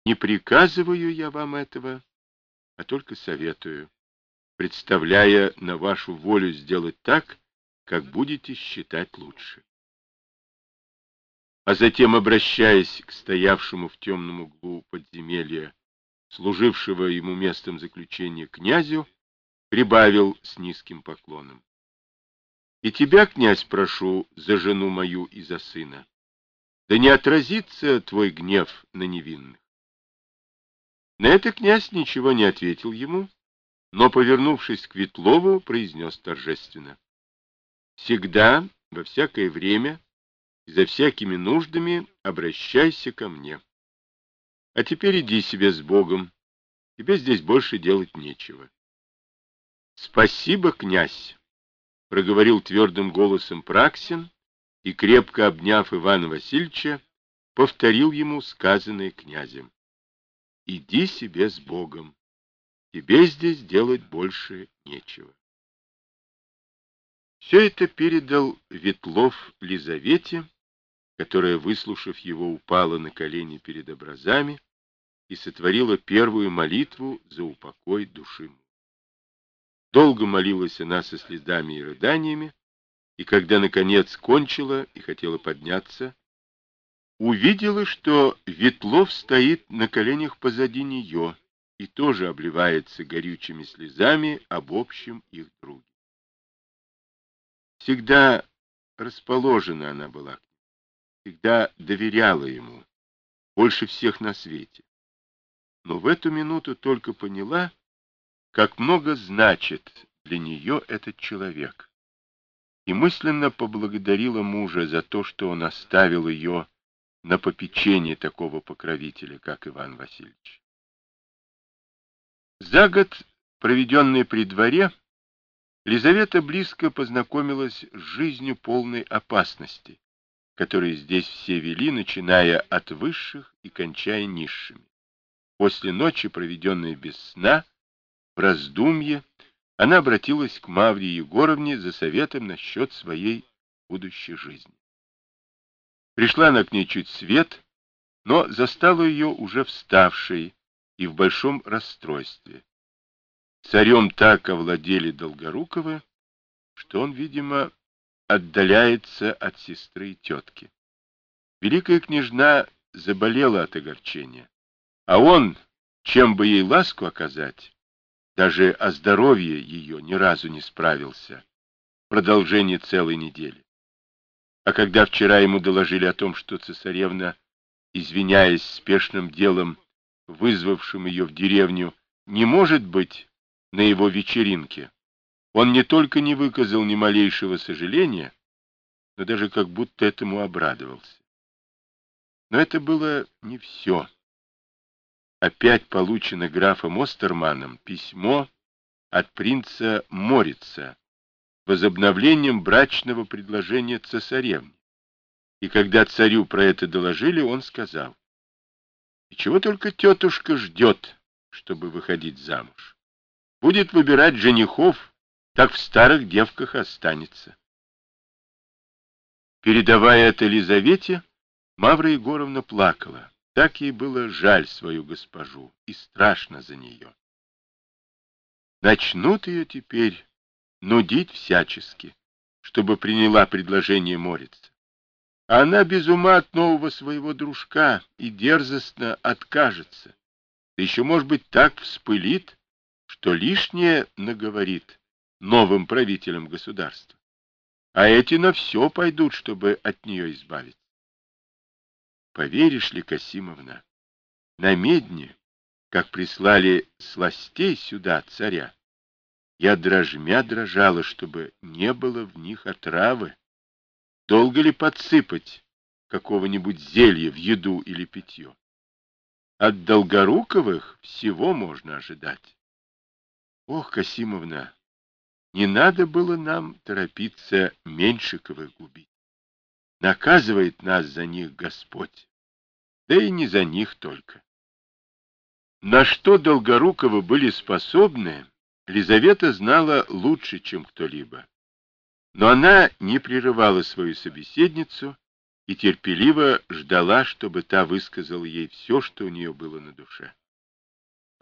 Не приказываю я вам этого, а только советую, представляя на вашу волю сделать так, как будете считать лучше. А затем, обращаясь к стоявшему в темном углу подземелья, служившего ему местом заключения князю, прибавил с низким поклоном: «И тебя, князь, прошу за жену мою и за сына. Да не отразится твой гнев на невинных». На это князь ничего не ответил ему, но, повернувшись к Ветлову, произнес торжественно: «Всегда, во всякое время и за всякими нуждами обращайся ко мне. А теперь иди себе с Богом, тебе здесь больше делать нечего». «Спасибо, князь», — проговорил твердым голосом Праксин и, крепко обняв Ивана Васильевича, повторил ему сказанное князем: «Иди себе с Богом, тебе здесь делать больше нечего». Все это передал Ветлов Лизавете, которая, выслушав его, упала на колени перед образами и сотворила первую молитву за упокой души мужа. Долго молилась она со слезами и рыданиями, и когда, наконец, кончила и хотела подняться, увидела, что Ветлов стоит на коленях позади нее и тоже обливается горючими слезами об общем их друге. Всегда расположена она была, всегда доверяла ему, больше всех на свете. Но в эту минуту только поняла, как много значит для нее этот человек, и мысленно поблагодарила мужа за то, что он оставил ее на попечение такого покровителя, как Иван Васильевич. За год, проведенный при дворе, Лизавета близко познакомилась с жизнью полной опасности, которые здесь все вели, начиная от высших и кончая низшими. После ночи, проведенной без сна, в раздумье, она обратилась к Мавре Егоровне за советом насчет своей будущей жизни. Пришла она к ней чуть свет, но застала ее уже вставшей и в большом расстройстве. Царем так овладели Долгоруковы, что он, видимо, отдаляется от сестры и тетки. Великая княжна заболела от огорчения, а он, чем бы ей ласку оказать, даже о здоровье ее ни разу не справился в продолжении целой недели. А когда вчера ему доложили о том, что цесаревна, извиняясь спешным делом, вызвавшим ее в деревню, не может быть на его вечеринке, он не только не выказал ни малейшего сожаления, но даже как будто этому обрадовался. Но это было не все. Опять получено графом Остерманом письмо от принца Морица возобновлением брачного предложения цесаревне. И когда царю про это доложили, он сказал: «И чего только тетушка ждет, чтобы выходить замуж? Будет выбирать женихов, так в старых девках останется». Передавая это Елизавете, Мавра Егоровна плакала. Так ей было жаль свою госпожу и страшно за нее. Начнут ее теперь нудить всячески, чтобы приняла предложение Морица. А она без ума от нового своего дружка и дерзостно откажется. Да еще, может быть, так вспылит, что лишнее наговорит новым правителям государства. А эти на все пойдут, чтобы от нее избавиться. Поверишь ли, Касимовна, на медне, как прислали сластей сюда царя, я дрожмя дрожала, чтобы не было в них отравы. Долго ли подсыпать какого-нибудь зелья в еду или питье? От Долгоруковых всего можно ожидать. Ох, Касимовна, не надо было нам торопиться Меньшиковых губить. Наказывает нас за них Господь, да и не за них только. На что Долгоруковы были способны, Лизавета знала лучше, чем кто-либо. Но она не прерывала свою собеседницу и терпеливо ждала, чтобы та высказала ей все, что у нее было на душе.